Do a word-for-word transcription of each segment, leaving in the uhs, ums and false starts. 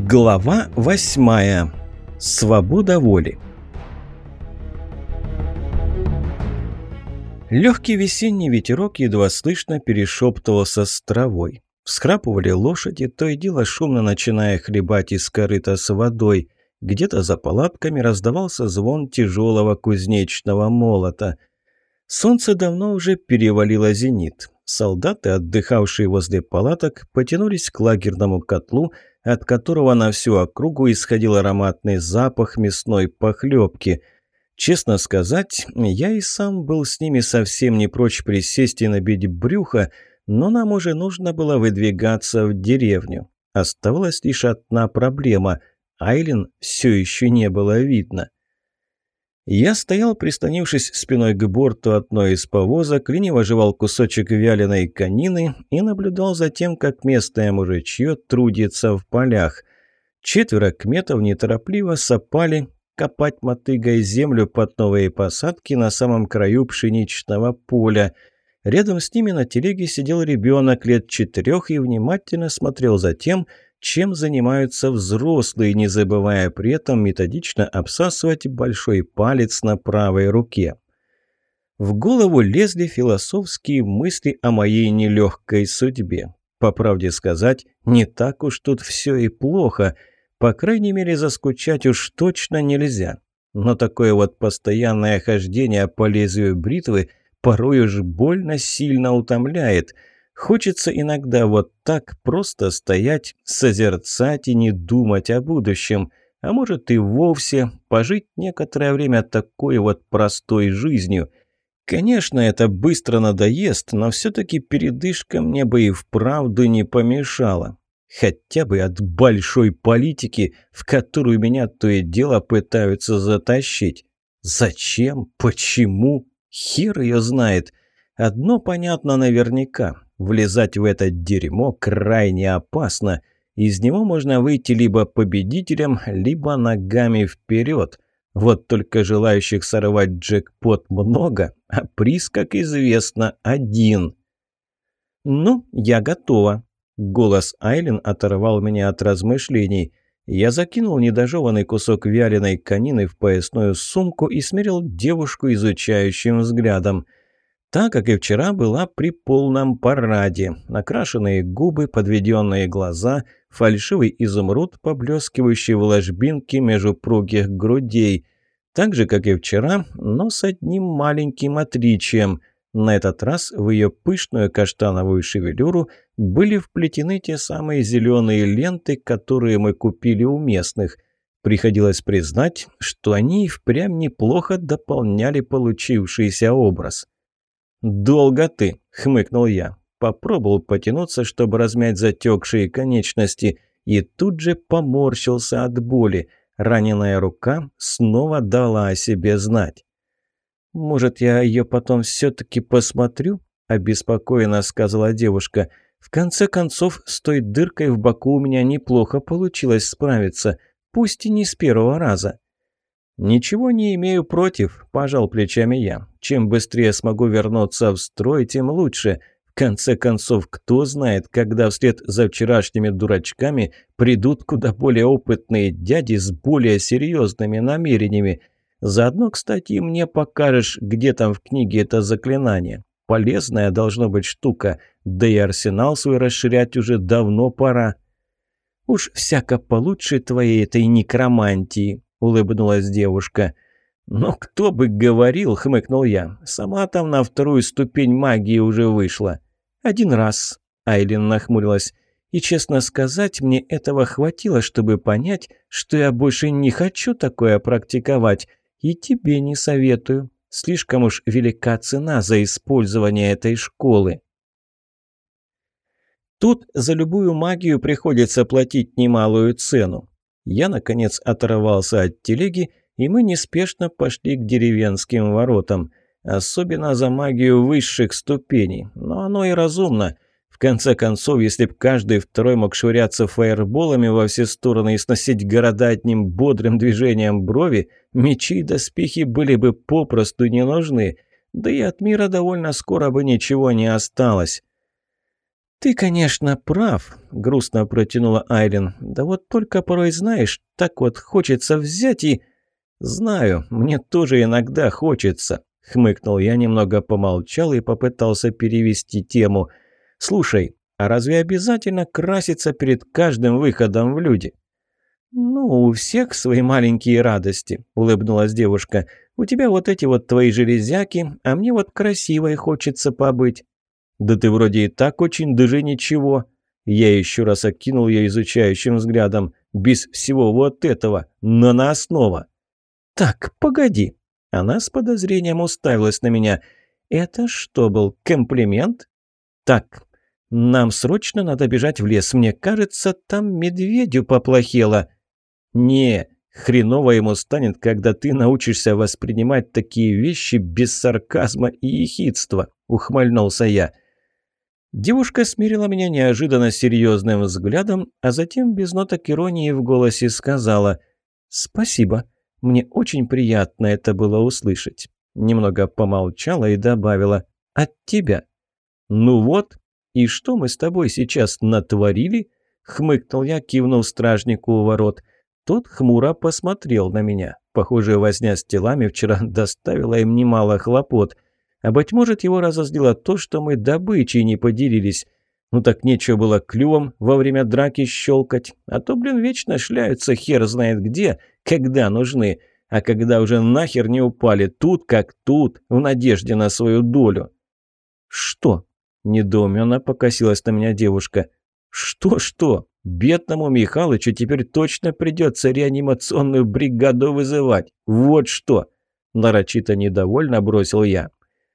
Глава восьмая. Свобода воли. Легкий весенний ветерок едва слышно перешептывался с травой. Всхрапывали лошади, то и дело шумно начиная хлебать из корыта с водой. Где-то за палатками раздавался звон тяжелого кузнечного молота. Солнце давно уже перевалило зенит. Солдаты, отдыхавшие возле палаток, потянулись к лагерному котлу, от которого на всю округу исходил ароматный запах мясной похлебки. Честно сказать, я и сам был с ними совсем не прочь присесть и набить брюхо, но нам уже нужно было выдвигаться в деревню. Оставалась лишь одна проблема – Айлин все еще не было видно. Я стоял, прислонившись спиной к борту одной из повозок, лениво жевал кусочек вяленой конины и наблюдал за тем, как местное мужичье трудится в полях. Четверо кметов неторопливо сапали, копать мотыгой землю под новые посадки на самом краю пшеничного поля. Рядом с ними на телеге сидел ребенок лет четырех и внимательно смотрел за тем, чем занимаются взрослые, не забывая при этом методично обсасывать большой палец на правой руке. В голову лезли философские мысли о моей нелегкой судьбе. По правде сказать, не так уж тут все и плохо. По крайней мере, заскучать уж точно нельзя. Но такое вот постоянное хождение по лезвию бритвы порой уж больно сильно утомляет. Хочется иногда вот так просто стоять, созерцать и не думать о будущем. А может и вовсе пожить некоторое время такой вот простой жизнью. Конечно, это быстро надоест, но все-таки передышка мне бы и вправду не помешала. Хотя бы от большой политики, в которую меня то и дело пытаются затащить. Зачем? Почему? Хер ее знает. Одно понятно наверняка. Влезать в это дерьмо крайне опасно. Из него можно выйти либо победителем, либо ногами вперед. Вот только желающих сорвать джекпот много, а приз, как известно, один. «Ну, я готова». Голос Айлин оторвал меня от размышлений. Я закинул недожеванный кусок вяленой конины в поясную сумку и смерил девушку изучающим взглядом. Та, как и вчера, была при полном параде. Накрашенные губы, подведенные глаза, фальшивый изумруд, поблескивающий в ложбинке между упругих грудей. Так же, как и вчера, но с одним маленьким отличием. На этот раз в ее пышную каштановую шевелюру были вплетены те самые зеленые ленты, которые мы купили у местных. Приходилось признать, что они и впрямь неплохо дополняли получившийся образ. «Долго ты», — хмыкнул я. Попробовал потянуться, чтобы размять затекшие конечности, и тут же поморщился от боли. Раненая рука снова дала о себе знать. «Может, я ее потом все-таки посмотрю?» — обеспокоенно сказала девушка. «В конце концов, с той дыркой в боку у меня неплохо получилось справиться, пусть и не с первого раза». «Ничего не имею против», – пожал плечами я. «Чем быстрее смогу вернуться в строй, тем лучше. В конце концов, кто знает, когда вслед за вчерашними дурачками придут куда более опытные дяди с более серьезными намерениями. Заодно, кстати, и мне покажешь, где там в книге это заклинание. Полезная должна быть штука, да и арсенал свой расширять уже давно пора». «Уж всяко получше твоей этой некромантии», — улыбнулась девушка. «Но кто бы говорил», — хмыкнул я. «Сама там на вторую ступень магии уже вышла». «Один раз», — Айлин нахмурилась. «И, честно сказать, мне этого хватило, чтобы понять, что я больше не хочу такое практиковать. И тебе не советую. Слишком уж велика цена за использование этой школы». Тут за любую магию приходится платить немалую цену. Я, наконец, оторвался от телеги, и мы неспешно пошли к деревенским воротам. Особенно за магию высших ступеней. Но оно и разумно. В конце концов, если б каждый второй мог швыряться фаерболами во все стороны и сносить города одним бодрым движением брови, мечи и доспехи были бы попросту не нужны. Да и от мира довольно скоро бы ничего не осталось. «Ты, конечно, прав», — грустно протянула Айлин. «Да вот только порой, знаешь, так вот хочется взять и...» «Знаю, мне тоже иногда хочется», — хмыкнул я, немного помолчал и попытался перевести тему. «Слушай, а разве обязательно краситься перед каждым выходом в люди?» «Ну, у всех свои маленькие радости», — улыбнулась девушка. «У тебя вот эти вот твои железяки, а мне вот красивой хочется побыть». «Да ты вроде и так очень даже ничего». Я еще раз окинул ее изучающим взглядом. «Без всего вот этого, наноснова». «Так, погоди». Она с подозрением уставилась на меня. «Это что был, комплимент?» «Так, нам срочно надо бежать в лес. Мне кажется, там медведю поплохело». «Не, хреново ему станет, когда ты научишься воспринимать такие вещи без сарказма и ехидства», — ухмыльнулся я. Девушка смирила меня неожиданно серьезным взглядом, а затем без ноток иронии в голосе сказала: «Спасибо, мне очень приятно это было услышать». Немного помолчала и добавила: «От тебя». «Ну вот, и что мы с тобой сейчас натворили?» — хмыкнул я, кивнув стражнику у ворот. Тот хмуро посмотрел на меня. Похоже, возня с телами вчера доставила им немало хлопот. А, быть может, его разозлило то, что мы добычей не поделились. Ну так нечего было клювом во время драки щелкать. А то, блин, вечно шляются хер знает где, когда нужны. А когда уже нахер не упали, тут как тут, в надежде на свою долю. «Что?» – недоуменно покосилась на меня девушка. «Что-что? Бедному Михалычу теперь точно придется реанимационную бригаду вызывать. Вот что!» – нарочито недовольно бросил я.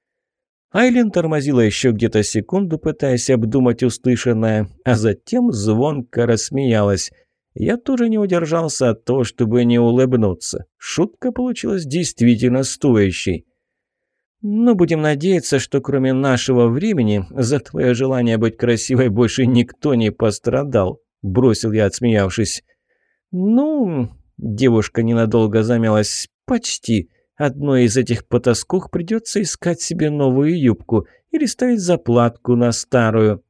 Айлин тормозила еще где-то секунду, пытаясь обдумать услышанное, а затем звонко рассмеялась. Я тоже не удержался от того, чтобы не улыбнуться. Шутка получилась действительно стоящей. «Ну, будем надеяться, что кроме нашего времени за твое желание быть красивой больше никто не пострадал», — бросил я, отсмеявшись. «Ну...» — девушка ненадолго замялась. «Почти. Одной из этих потаскух придется искать себе новую юбку или ставить заплатку на старую».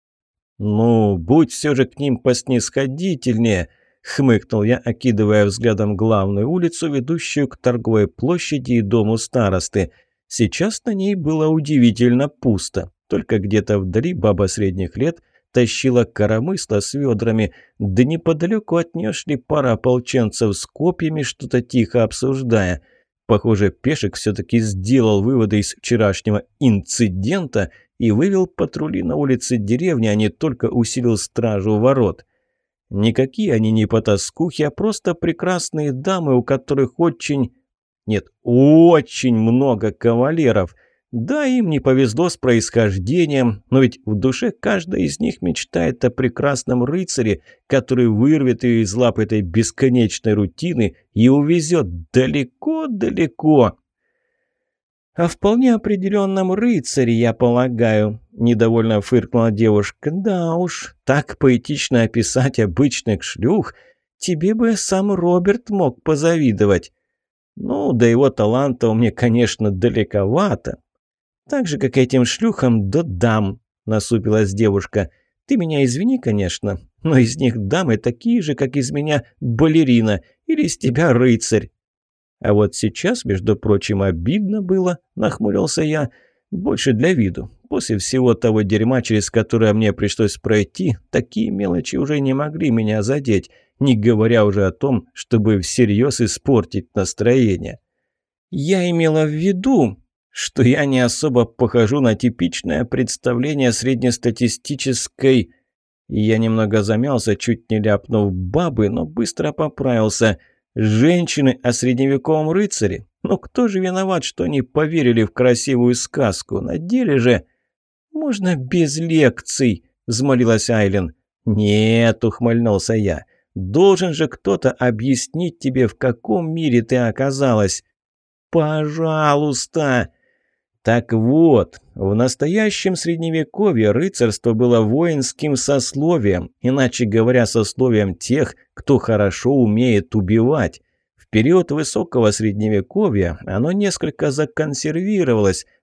«Ну, будь все же к ним поснисходительнее», — хмыкнул я, окидывая взглядом главную улицу, ведущую к торговой площади и дому старосты. Сейчас на ней было удивительно пусто. Только где-то вдали баба средних лет тащила коромысло с ведрами, да неподалеку от нее шли пара ополченцев с копьями, что-то тихо обсуждая. Похоже, Пешек все-таки сделал выводы из вчерашнего инцидента и вывел патрули на улице деревни, а не только усилил стражу у ворот. Никакие они не потаскухи, а просто прекрасные дамы, у которых очень... Нет, очень много кавалеров. Да, им не повезло с происхождением, но ведь в душе каждая из них мечтает о прекрасном рыцаре, который вырвет ее из лап этой бесконечной рутины и увезет далеко-далеко. «О вполне определенном рыцаре, я полагаю», – недовольно фыркнула девушка. «Да уж, так поэтично описать обычных шлюх, тебе бы сам Роберт мог позавидовать». «Ну, до его таланта мне, конечно, далековато. Так же, как этим шлюхам до дам», – насупилась девушка. «Ты меня извини, конечно, но из них дамы такие же, как из меня балерина или из тебя рыцарь». «А вот сейчас, между прочим, обидно было», – нахмурился я, – «больше для виду. После всего того дерьма, через которое мне пришлось пройти, такие мелочи уже не могли меня задеть, не говоря уже о том, чтобы всерьез испортить настроение. Я имела в виду, что я не особо похожу на типичное представление среднестатистической...» Я немного замялся, чуть не ляпнув бабы, но быстро поправился. «Женщины о средневековом рыцаре? Но кто же виноват, что они поверили в красивую сказку? На деле же...» «Можно без лекций», — взмолилась Айлин. «Нет», — ухмыльнулся я. «Должен же кто-то объяснить тебе, в каком мире ты оказалась». «Пожалуйста!» Так вот, в настоящем средневековье рыцарство было воинским сословием, иначе говоря, сословием тех, кто хорошо умеет убивать. В период высокого средневековья оно несколько законсервировалось,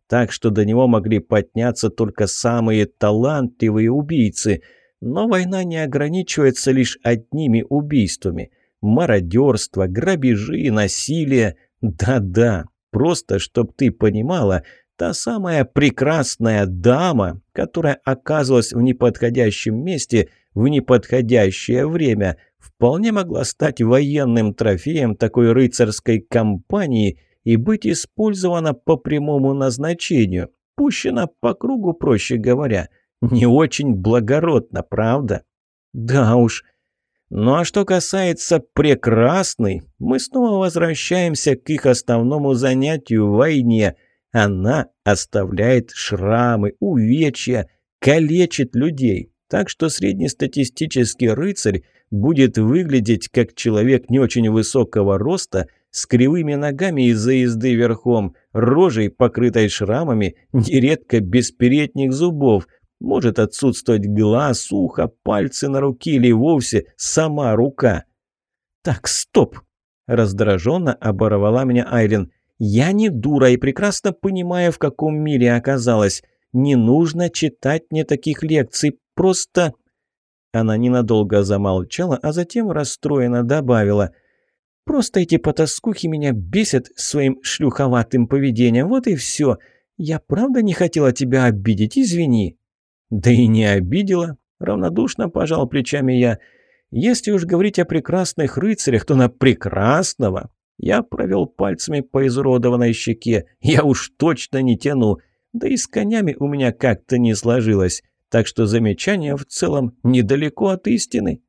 так что до него могли подняться только самые талантливые убийцы. Но война не ограничивается лишь одними убийствами. Мародерство, грабежи, насилие. Да-да, просто чтоб ты понимала, та самая прекрасная дама, которая оказывалась в неподходящем месте в неподходящее время, вполне могла стать военным трофеем такой рыцарской кампании и быть использована по прямому назначению, пущена по кругу, проще говоря. Не очень благородно, правда? Да уж. Ну а что касается прекрасной, мы снова возвращаемся к их основному занятию – войне. Она оставляет шрамы, увечья, калечит людей. Так что среднестатистический рыцарь будет выглядеть как человек не очень высокого роста, с кривыми ногами из-за езды верхом, рожей, покрытой шрамами, нередко без передних зубов. Может отсутствовать глаз, ухо, пальцы на руке или вовсе сама рука. «Так, стоп!» – раздраженно оборвала меня Айлин. «Я не дура и прекрасно понимаю, в каком мире оказалась. Не нужно читать мне таких лекций, просто...» Она ненадолго замолчала, а затем расстроенно добавила. «Просто эти потаскухи меня бесят своим шлюховатым поведением, вот и все. Я правда не хотела тебя обидеть, извини». «Да и не обидела», — равнодушно пожал плечами я. «Если уж говорить о прекрасных рыцарях, то на прекрасного...» Я провел пальцами по изуродованной щеке. «Я уж точно не тяну. Да и с конями у меня как-то не сложилось. Так что замечание в целом недалеко от истины».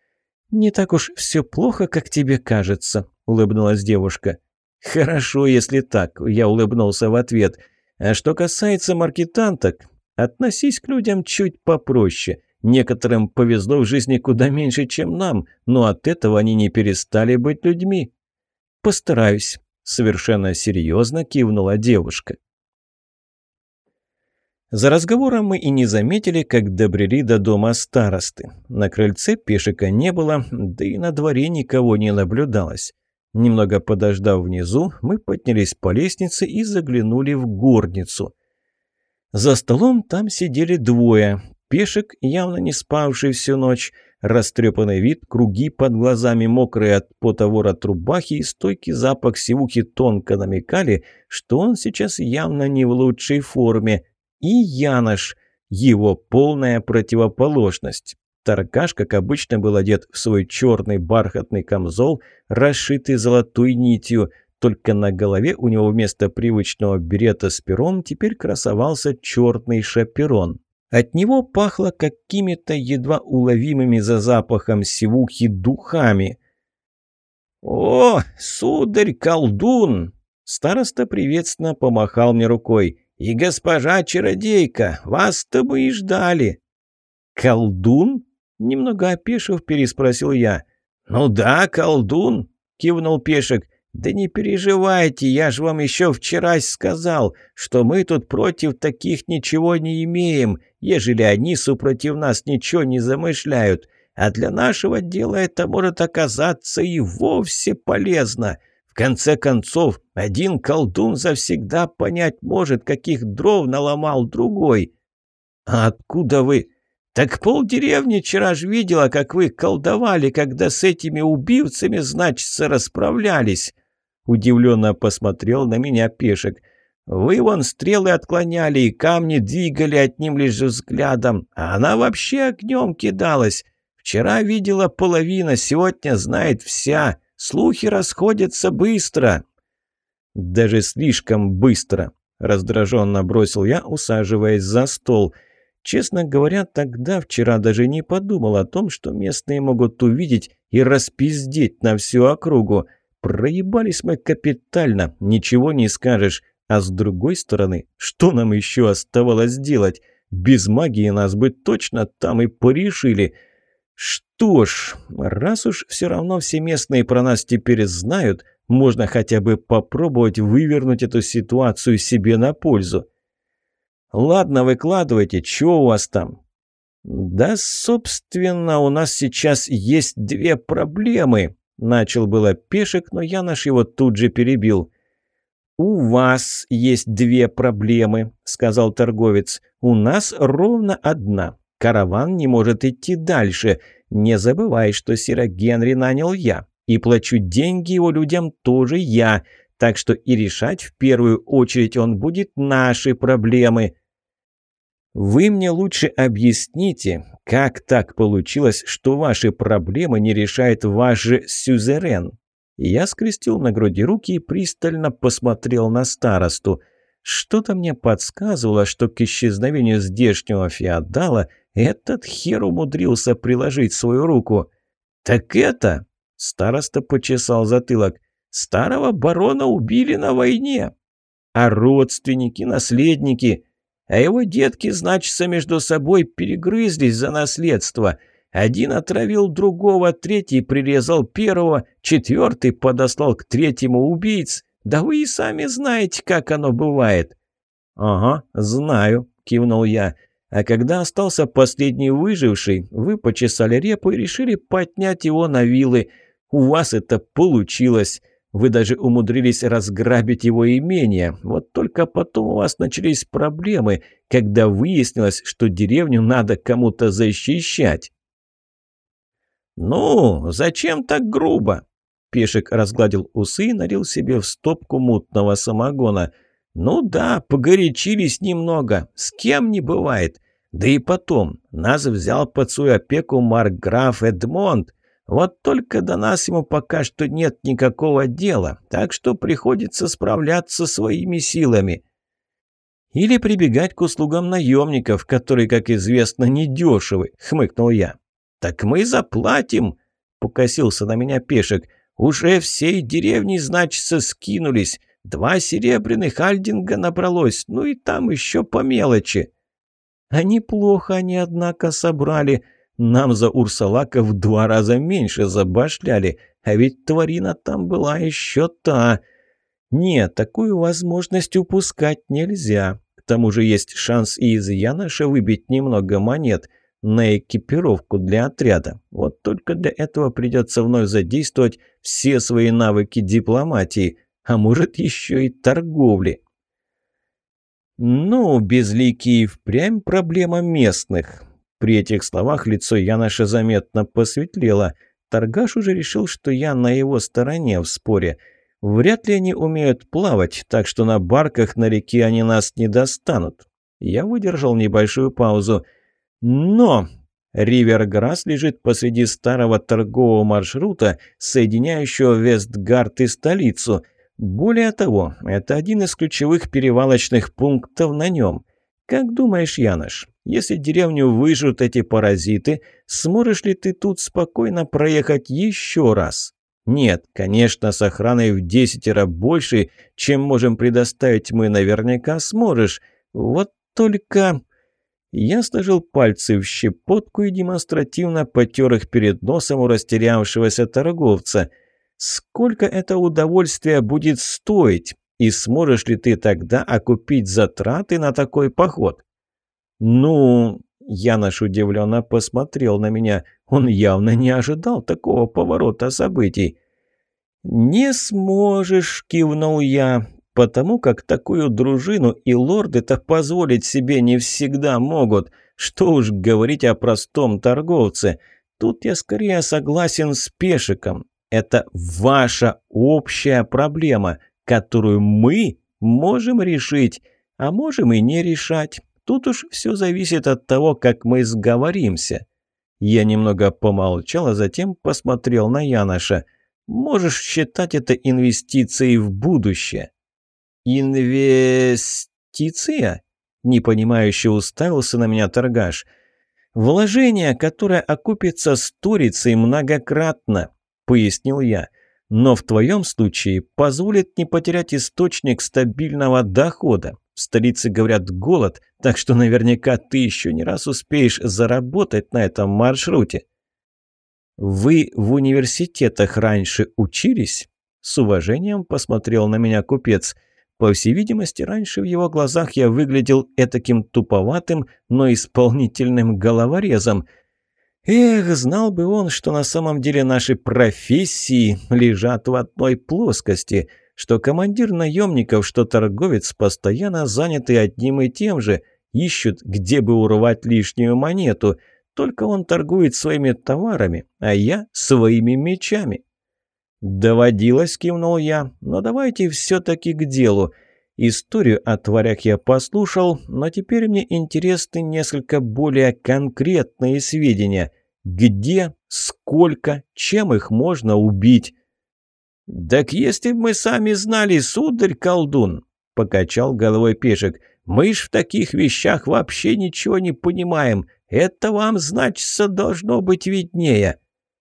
«Не так уж все плохо, как тебе кажется», — улыбнулась девушка. «Хорошо, если так», — я улыбнулся в ответ. «А что касается маркетанток, относись к людям чуть попроще. Некоторым повезло в жизни куда меньше, чем нам, но от этого они не перестали быть людьми». «Постараюсь», — совершенно серьезно кивнула девушка. За разговором мы и не заметили, как добрели до дома старосты. На крыльце пешика не было, да и на дворе никого не наблюдалось. Немного подождав внизу, мы поднялись по лестнице и заглянули в горницу. За столом там сидели двое. Пешик, явно не спавший всю ночь, растрепанный вид, круги под глазами, мокрые от пота ворот рубахи и стойкий запах сивухи тонко намекали, что он сейчас явно не в лучшей форме. И Янош, его полная противоположность. Торгаш, как обычно, был одет в свой черный бархатный камзол, расшитый золотой нитью, только на голове у него вместо привычного берета с пером теперь красовался черный шаперон. От него пахло какими-то едва уловимыми за запахом сивухи духами. «О, сударь-колдун!» Староста приветственно помахал мне рукой. «И госпожа-чародейка, вас-то мы и ждали!» «Колдун?» — немного опешив, переспросил я. «Ну да, колдун!» — кивнул Пешек. «Да не переживайте, я же вам еще вчера сказал, что мы тут против таких ничего не имеем, ежели они супротив нас ничего не замышляют. А для нашего дела это может оказаться и вовсе полезно. В конце концов, один колдун завсегда понять может, каких дров наломал другой». «А откуда вы?» «Так полдеревни вчера ж видела, как вы колдовали, когда с этими убивцами, значится, расправлялись». Удивленно посмотрел на меня Пешек. «Вы вон стрелы отклоняли и камни двигали одним лишь взглядом, а она вообще огнем кидалась. Вчера видела половина, сегодня знает вся. Слухи расходятся быстро». «Даже слишком быстро», — раздраженно бросил я, усаживаясь за стол. Честно говоря, тогда, вчера даже не подумал о том, что местные могут увидеть и распиздеть на всю округу. Проебались мы капитально, ничего не скажешь. А с другой стороны, что нам еще оставалось делать? Без магии нас бы точно там и порешили. Что ж, раз уж все равно все местные про нас теперь знают, можно хотя бы попробовать вывернуть эту ситуацию себе на пользу. «Ладно, выкладывайте, чего у вас там?» «Да, собственно, у нас сейчас есть две проблемы», — начал было Пешек, но Янош его тут же перебил. «У вас есть две проблемы», — сказал торговец. «У нас ровно одна. Караван не может идти дальше. Не забывай, что Сира Генри нанял я. И плачу деньги его людям тоже я. Так что и решать в первую очередь он будет наши проблемы». «Вы мне лучше объясните, как так получилось, что ваши проблемы не решает ваш же сюзерен?» Я скрестил на груди руки и пристально посмотрел на старосту. Что-то мне подсказывало, что к исчезновению здешнего феодала этот хер умудрился приложить свою руку. «Так это...» — староста почесал затылок. «Старого барона убили на войне. А родственники, наследники... А его детки, значится, между собой перегрызлись за наследство. Один отравил другого, третий прирезал первого, четвертый подослал к третьему убийц. Да вы и сами знаете, как оно бывает». «Ага, знаю», — кивнул я. «А когда остался последний выживший, вы почесали репу и решили поднять его на вилы. У вас это получилось. Вы даже умудрились разграбить его имение. Вот только потом у вас начались проблемы, когда выяснилось, что деревню надо кому-то защищать». «Ну, зачем так грубо?» Пешек разгладил усы и налил себе в стопку мутного самогона. «Ну да, погорячились немного. С кем не бывает. Да и потом, нас взял под свою опеку маркграф Эдмонд. Вот только до нас ему пока что нет никакого дела, так что приходится справляться своими силами». «Или прибегать к услугам наемников, которые, как известно, недешевы», — хмыкнул я. «Так мы заплатим», — покосился на меня Пешек. «Уже всей деревней, значится, скинулись. Два серебряных альдинга набралось, ну и там еще по мелочи». «А неплохо они, однако, собрали. Нам за Урсалака в два раза меньше забашляли, а ведь тварина там была еще та. Нет, такую возможность упускать нельзя. К тому же есть шанс и из Яноша выбить немного монет на экипировку для отряда. Вот только для этого придется вновь задействовать все свои навыки дипломатии, а может еще и торговли». «Ну, безликие впрямь проблема местных». При этих словах лицо Яноша заметно посветлело. Торгаш уже решил, что я на его стороне в споре. Вряд ли они умеют плавать, так что на барках на реке они нас не достанут. Я выдержал небольшую паузу. Но Риверграсс лежит посреди старого торгового маршрута, соединяющего Вестгард и столицу. Более того, это один из ключевых перевалочных пунктов на нем. Как думаешь, Янош, если деревню выжрут эти паразиты, сможешь ли ты тут спокойно проехать еще раз? Нет, конечно, с охраной в десятеро больше, чем можем предоставить мы, наверняка сможешь. Вот только...» Я сложил пальцы в щепотку и демонстративно потер их перед носом у растерявшегося торговца. «Сколько это удовольствие будет стоить? И сможешь ли ты тогда окупить затраты на такой поход?» «Ну...» — Янош удивленно посмотрел на меня. Он явно не ожидал такого поворота событий. «Не сможешь», — кивнул я, «потому как такую дружину и лорды-то позволить себе не всегда могут. Что уж говорить о простом торговце. Тут я скорее согласен с Пешиком. Это ваша общая проблема, которую мы можем решить, а можем и не решать. Тут уж все зависит от того, как мы сговоримся». Я немного помолчал, а затем посмотрел на Яноша. «Можешь считать это инвестицией в будущее». «Инвестиция?» – непонимающе уставился на меня торгаш. «Вложение, которое окупится сторицей многократно», – пояснил я. «Но в твоем случае позволит не потерять источник стабильного дохода. В столице, говорят, голод, так что наверняка ты еще не раз успеешь заработать на этом маршруте». «Вы в университетах раньше учились?» С уважением посмотрел на меня купец. По всей видимости, раньше в его глазах я выглядел этаким туповатым, но исполнительным головорезом. Эх, знал бы он, что на самом деле наши профессии лежат в одной плоскости. что командир наемников, что торговец постоянно заняты одним и тем же, ищут, где бы урвать лишнюю монету. Только он торгует своими товарами, а я своими мечами». «Доводилось», — кивнул я, — «но давайте все-таки к делу. Историю о тварях я послушал, но теперь мне интересны несколько более конкретные сведения. Где, сколько, чем их можно убить?» «Так если бы мы сами знали, сударь-колдун», — покачал головой Пешек, — «мы ж в таких вещах вообще ничего не понимаем. Это вам, значится, должно быть виднее».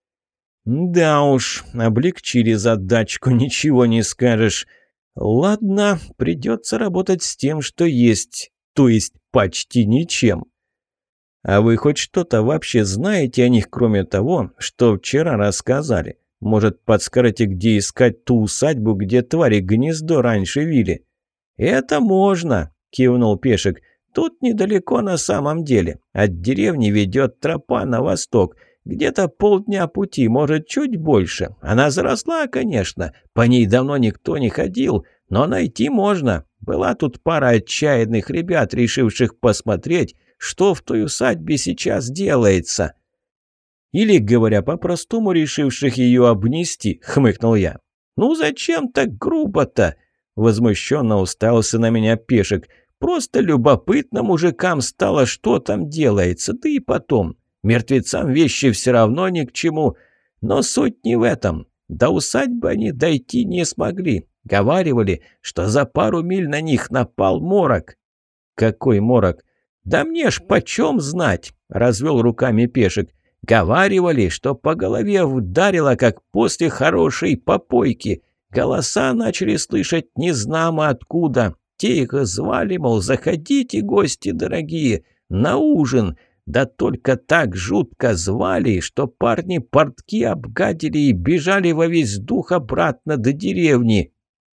«Да уж, облегчили задачку, ничего не скажешь. Ладно, придется работать с тем, что есть, то есть почти ничем». «А вы хоть что-то вообще знаете о них, кроме того, что вчера рассказали? Может, подскажете, где искать ту усадьбу, где твари гнездо раньше вили?» «Это можно», — кивнул Пешек. «Тут недалеко на самом деле. От деревни ведет тропа на восток. Где-то полдня пути, может, чуть больше. Она заросла, конечно. По ней давно никто не ходил, но найти можно. Была тут пара отчаянных ребят, решивших посмотреть, что в той усадьбе сейчас делается». «Или, говоря по-простому, решивших ее обнести», — хмыкнул я. «Ну зачем так грубо-то?» — возмущенно уставился на меня Пешек. «Просто любопытно мужикам стало, что там делается, да и потом. Мертвецам вещи все равно ни к чему. Но суть не в этом. До усадьбы они дойти не смогли. Говаривали, что за пару миль на них напал морок». «Какой морок?» «Да мне ж почем знать?» — развел руками Пешек. «Говаривали, что по голове вдарило, как после хорошей попойки. Голоса начали слышать незнамо откуда. Те их звали, мол, заходите, гости дорогие, на ужин. Да только так жутко звали, что парни портки обгадили и бежали во весь дух обратно до деревни».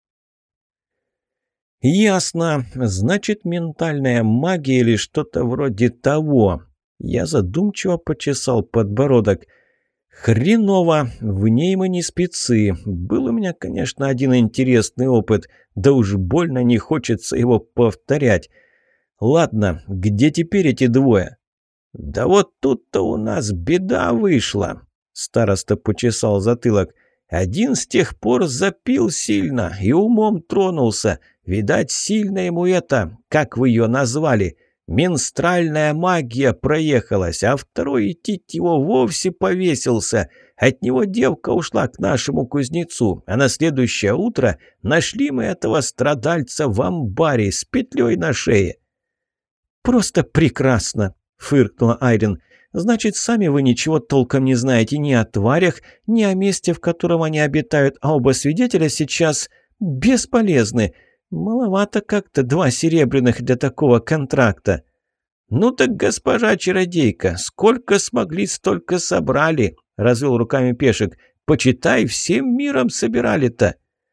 «Ясно. Значит, ментальная магия или что-то вроде того». Я задумчиво почесал подбородок. «Хреново. В ней мы не спецы. Был у меня, конечно, один интересный опыт. Да уж больно не хочется его повторять. Ладно, где теперь эти двое?» «Да вот тут-то у нас беда вышла», — староста почесал затылок. «Один с тех пор запил сильно и умом тронулся. Видать, сильно ему это, как вы ее назвали, менстральная магия проехалась, а второй тить его вовсе повесился. От него девка ушла к нашему кузнецу, а на следующее утро нашли мы этого страдальца в амбаре с петлей на шее». «Просто прекрасно!» — фыркнула Айрин. «Значит, сами вы ничего толком не знаете ни о тварях, ни о месте, в котором они обитают, а оба свидетеля сейчас бесполезны. Маловато как-то два серебряных для такого контракта». «Ну так, госпожа чародейка, сколько смогли, столько собрали», — развел руками Пешек. «Почитай, всем миром собирали-то».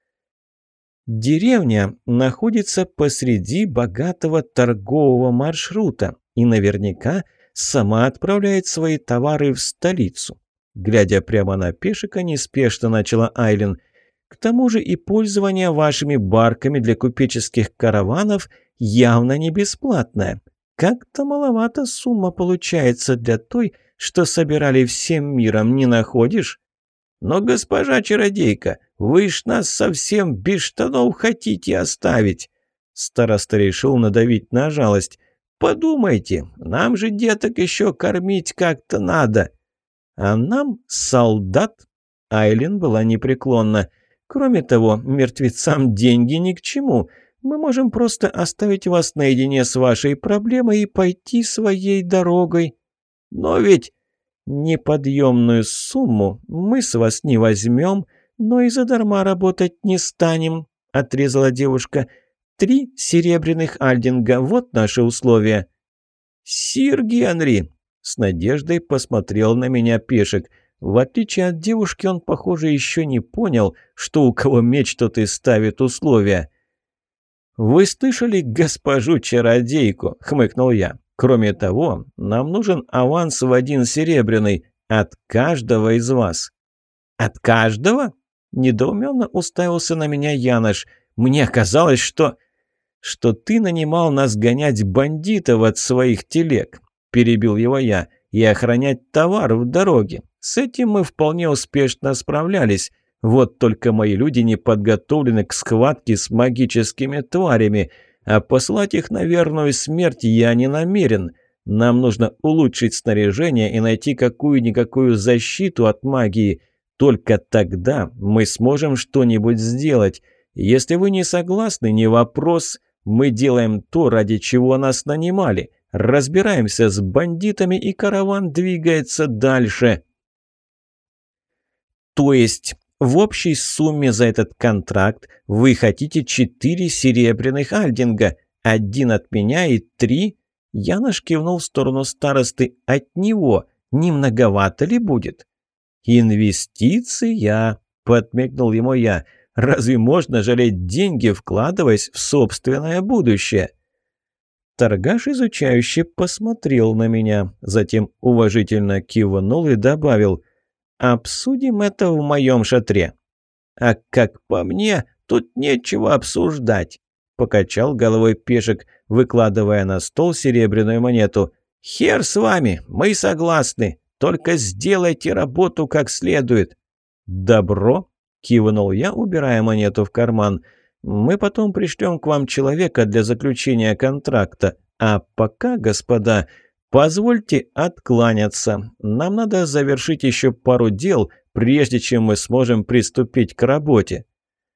«Деревня находится посреди богатого торгового маршрута и наверняка сама отправляет свои товары в столицу». Глядя прямо на Пешика, неспешно начала Айлин. «К тому же и пользование вашими барками для купеческих караванов явно не бесплатное. Как-то маловато сумма получается для той, что собирали всем миром, не находишь?» «Но, госпожа чародейка, вы ж нас совсем без штанов хотите оставить!» Староста решил надавить на жалость. «Подумайте, нам же деток еще кормить как-то надо!» «А нам солдат?» Айлин была непреклонна. «Кроме того, мертвецам деньги ни к чему. Мы можем просто оставить вас наедине с вашей проблемой и пойти своей дорогой. Но ведь неподъемную сумму мы с вас не возьмем, но и задарма работать не станем», — отрезала девушка. «Три серебряных альдинга — вот наши условия». «Сир Генри!» — с надеждой посмотрел на меня Пешек. В отличие от девушки, он, похоже, еще не понял, что у кого меч, тот и ставит условия. «Вы слышали госпожу-чародейку?» — хмыкнул я. «Кроме того, нам нужен аванс в один серебряный от каждого из вас». «От каждого?» Недоуменно уставился на меня Янош. Мне казалось, что... что ты нанимал нас гонять бандитов от своих телег, перебил его я, и охранять товар в дороге. С этим мы вполне успешно справлялись. Вот только мои люди не подготовлены к схватке с магическими тварями, а послать их на верную смерть я не намерен. Нам нужно улучшить снаряжение и найти какую-никакую защиту от магии. Только тогда мы сможем что-нибудь сделать. Если вы не согласны, не вопрос. Мы делаем то, ради чего нас нанимали. Разбираемся с бандитами, и караван двигается дальше. То есть в общей сумме за этот контракт вы хотите четыре серебряных альдинга, один от меня и три... Янош кивнул в сторону старосты. От него не многовато ли будет? «Инвестиция», — подмигнул ему я. «Разве можно жалеть деньги, вкладываясь в собственное будущее?» Торгаш изучающе посмотрел на меня, затем уважительно кивнул и добавил: «Обсудим это в моем шатре». «А как по мне, тут нечего обсуждать», — покачал головой Пешек, выкладывая на стол серебряную монету. «Хер с вами, мы согласны, только сделайте работу как следует». «Добро», — кивнул я, убирая монету в карман. «Мы потом пришлем к вам человека для заключения контракта. А пока, господа, позвольте откланяться. Нам надо завершить еще пару дел, прежде чем мы сможем приступить к работе».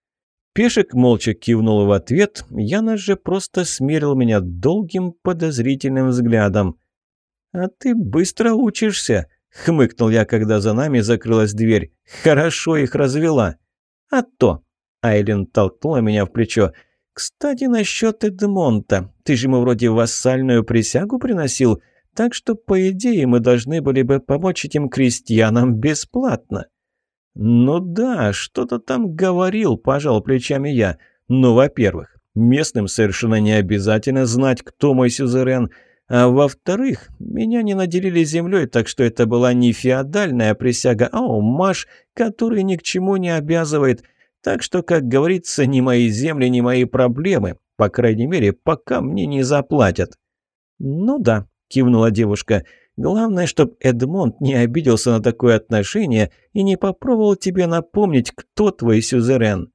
Пешек молча кивнул в ответ, Янош же просто смерил меня долгим подозрительным взглядом. «А ты быстро учишься», — хмыкнул я, когда за нами закрылась дверь. «Хорошо их развела». «А то», — Айлин толкнула меня в плечо. «Кстати, насчет Эдмонта. Ты же ему вроде вассальную присягу приносил, так что, по идее, мы должны были бы помочь этим крестьянам бесплатно». «Ну да, что-то там говорил», – пожал плечами я. «Ну, во-первых, местным совершенно не обязательно знать, кто мой сюзерен, а во-вторых, меня не наделили землей, так что это была не феодальная присяга, а оммаж, который ни к чему не обязывает. Так что, как говорится, ни мои земли, ни мои проблемы, по крайней мере, пока мне не заплатят». «Ну да», – кивнула девушка. «Главное, чтоб Эдмонд не обиделся на такое отношение и не попробовал тебе напомнить, кто твой сюзерен».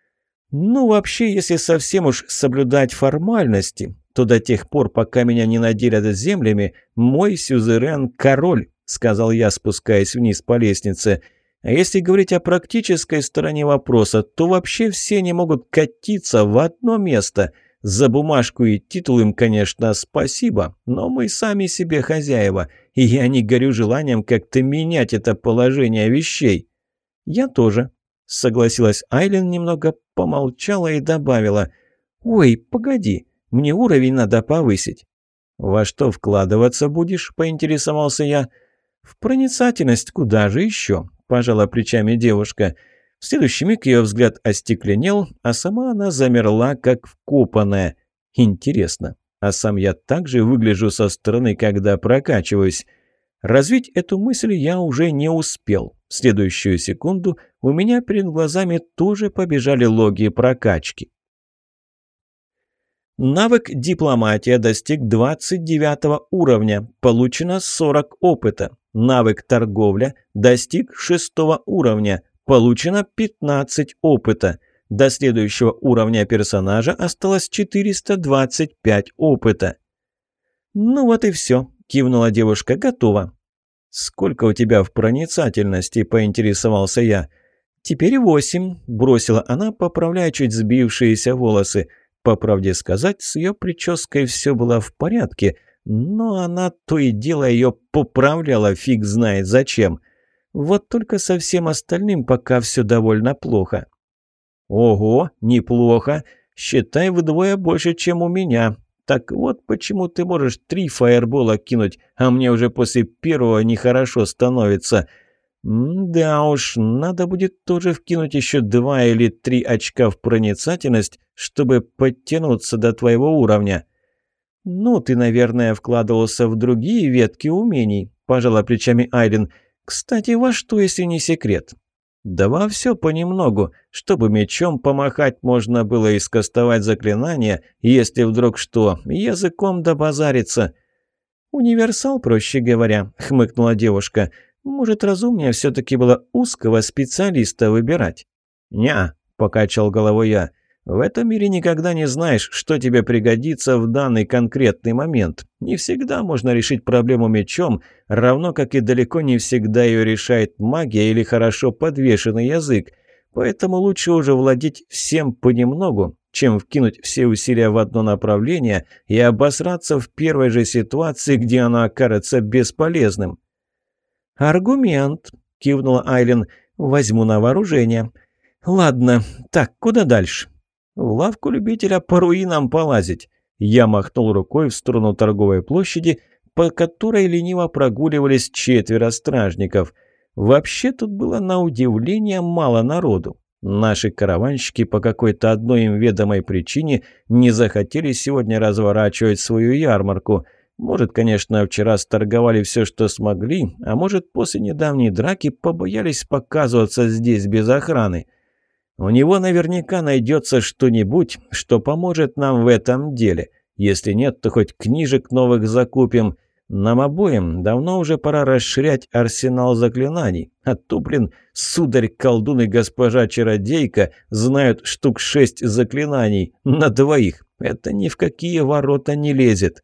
«Ну, вообще, если совсем уж соблюдать формальности, то до тех пор, пока меня не наделят землями, мой сюзерен – король», – сказал я, спускаясь вниз по лестнице. «А если говорить о практической стороне вопроса, то вообще все не могут катиться в одно место. За бумажку и титул им, конечно, спасибо, но мы сами себе хозяева, и я не горю желанием как-то менять это положение вещей». «Я тоже», — согласилась Айлин, немного помолчала и добавила: «Ой, погоди, мне уровень надо повысить». «Во что вкладываться будешь?» — поинтересовался я. «В проницательность, куда же еще?» — пожала плечами девушка. В следующий миг ее взгляд остекленел, а сама она замерла, как вкопанная. Интересно, а сам я также выгляжу со стороны, когда прокачиваюсь? Развить эту мысль я уже не успел. В следующую секунду у меня перед глазами тоже побежали логи прокачки. Навык «Дипломатия» достиг двадцать девятого уровня, получено сорок опыта. Навык «Торговля» достиг шестого уровня, получено пятнадцать опыта. До следующего уровня персонажа осталось четыреста двадцать пять опыта. «Ну вот и все», – кивнула девушка, – «готово». «Сколько у тебя в проницательности?» – поинтересовался я. «Теперь восемь», – бросила она, поправляя чуть сбившиеся волосы. По правде сказать, с ее прической все было в порядке, но она то и дело ее поправляла, фиг знает зачем. Вот только со всем остальным пока все довольно плохо. «Ого, неплохо. Считай, вдвое больше, чем у меня. Так вот почему ты можешь три фаербола кинуть, а мне уже после первого нехорошо становится. Да уж, надо будет тоже вкинуть еще два или три очка в проницательность, чтобы подтянуться до твоего уровня». «Ну, ты, наверное, вкладывался в другие ветки умений», – пожала плечами Айлин. «Кстати, во что, если не секрет?» Да все понемногу, чтобы мечом помахать можно было и скостовать заклинания, если вдруг что, языком добазариться. «Универсал, проще говоря», — хмыкнула девушка. «Может, разумнее все-таки было узкого специалиста выбирать?» «Ня», — покачал головой я. «В этом мире никогда не знаешь, что тебе пригодится в данный конкретный момент. Не всегда можно решить проблему мечом, равно как и далеко не всегда ее решает магия или хорошо подвешенный язык. Поэтому лучше уже владеть всем понемногу, чем вкинуть все усилия в одно направление и обосраться в первой же ситуации, где оно окажется бесполезным». «Аргумент», — кивнула Айлин. «Возьму на вооружение. Ладно, так, куда дальше?» «В лавку любителя по руинам полазить». Я махнул рукой в сторону торговой площади, по которой лениво прогуливались четверо стражников. Вообще тут было на удивление мало народу. Наши караванщики по какой-то одной им ведомой причине не захотели сегодня разворачивать свою ярмарку. Может, конечно, вчера сторговали все, что смогли, а может, после недавней драки побоялись показываться здесь без охраны. У него наверняка найдется что-нибудь, что поможет нам в этом деле. Если нет, то хоть книжек новых закупим. Нам обоим давно уже пора расширять арсенал заклинаний. А то, блин, сударь-колдун и госпожа-чародейка знают штук шесть заклинаний на двоих. Это ни в какие ворота не лезет.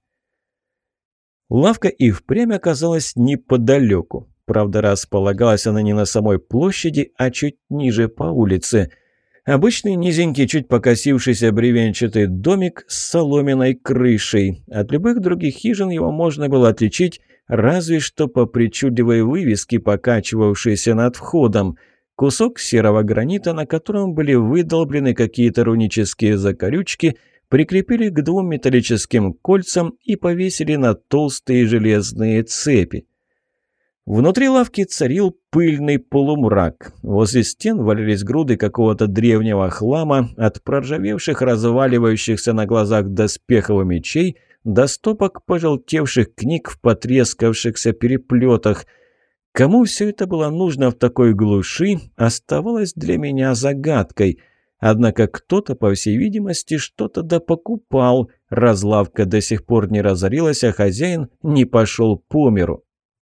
Лавка и впрямь оказалась неподалеку. Правда, располагалась она не на самой площади, а чуть ниже по улице. Обычный низенький, чуть покосившийся бревенчатый домик с соломенной крышей. От любых других хижин его можно было отличить разве что по причудливой вывеске, покачивавшейся над входом. Кусок серого гранита, на котором были выдолблены какие-то рунические закорючки, прикрепили к двум металлическим кольцам и повесили на толстые железные цепи. Внутри лавки царил пыльный полумрак. Возле стен валялись груды какого-то древнего хлама, от проржавевших, разваливающихся на глазах доспехов и мечей до стопок пожелтевших книг в потрескавшихся переплетах. Кому все это было нужно в такой глуши, оставалось для меня загадкой. Однако кто-то, по всей видимости, что-то допокупал, раз лавка до сих пор не разорилась, а хозяин не пошел по миру.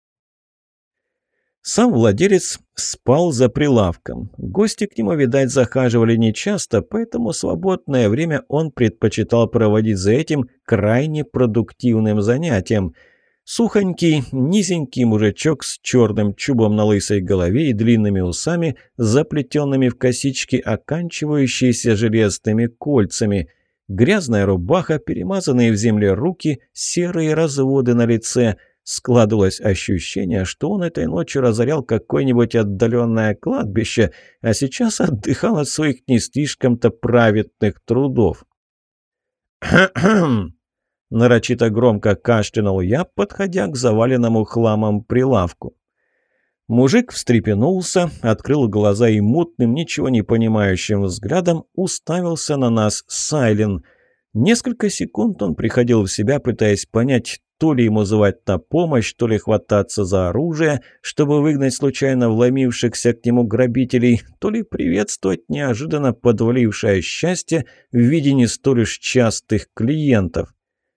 Сам владелец спал за прилавком. Гости к нему, видать, захаживали нечасто, поэтому свободное время он предпочитал проводить за этим крайне продуктивным занятием. Сухонький, низенький мужичок с черным чубом на лысой голове и длинными усами, заплетенными в косички, оканчивающиеся железными кольцами. Грязная рубаха, перемазанные в земле руки, серые разводы на лице – складывалось ощущение, что он этой ночью разорял какое-нибудь отдаленное кладбище, а сейчас отдыхал от своих не слишком-то праведных трудов. «Кхм-кхм!» — нарочито громко кашлянул я, подходя к заваленному хламом прилавку. Мужик встрепенулся, открыл глаза и мутным, ничего не понимающим взглядом уставился на нас с Айлин. Несколько секунд он приходил в себя, пытаясь понять, то ли ему звать на помощь, то ли хвататься за оружие, чтобы выгнать случайно вломившихся к нему грабителей, то ли приветствовать неожиданно подвалившее счастье в виде не столь уж частых клиентов.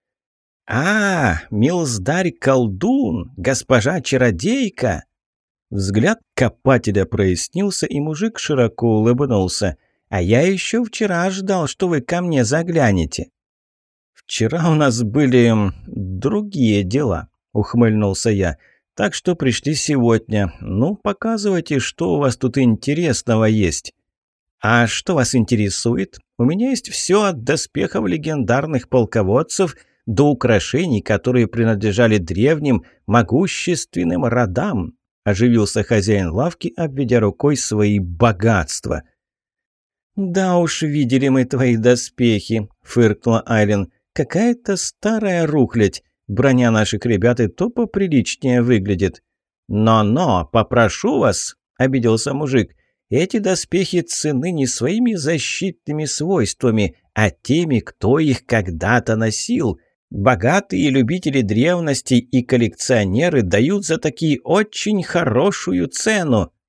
«А, милздарь-колдун, госпожа-чародейка!» Взгляд копателя прояснился, и мужик широко улыбнулся. «А я еще вчера ждал, что вы ко мне заглянете». «Вчера у нас были другие дела», — ухмыльнулся я. «Так что пришли сегодня. Ну, показывайте, что у вас тут интересного есть». «А что вас интересует? У меня есть все от доспехов легендарных полководцев до украшений, которые принадлежали древним, могущественным родам», — оживился хозяин лавки, обведя рукой свои богатства. «Да уж, видели мы твои доспехи», — фыркнула Айлин. «Какая-то старая рухлядь. Броня наших ребят и то поприличнее выглядит». «Но-но, попрошу вас», — обиделся мужик, — «эти доспехи ценны не своими защитными свойствами, а теми, кто их когда-то носил. Богатые любители древностей и коллекционеры дают за такие очень хорошую цену».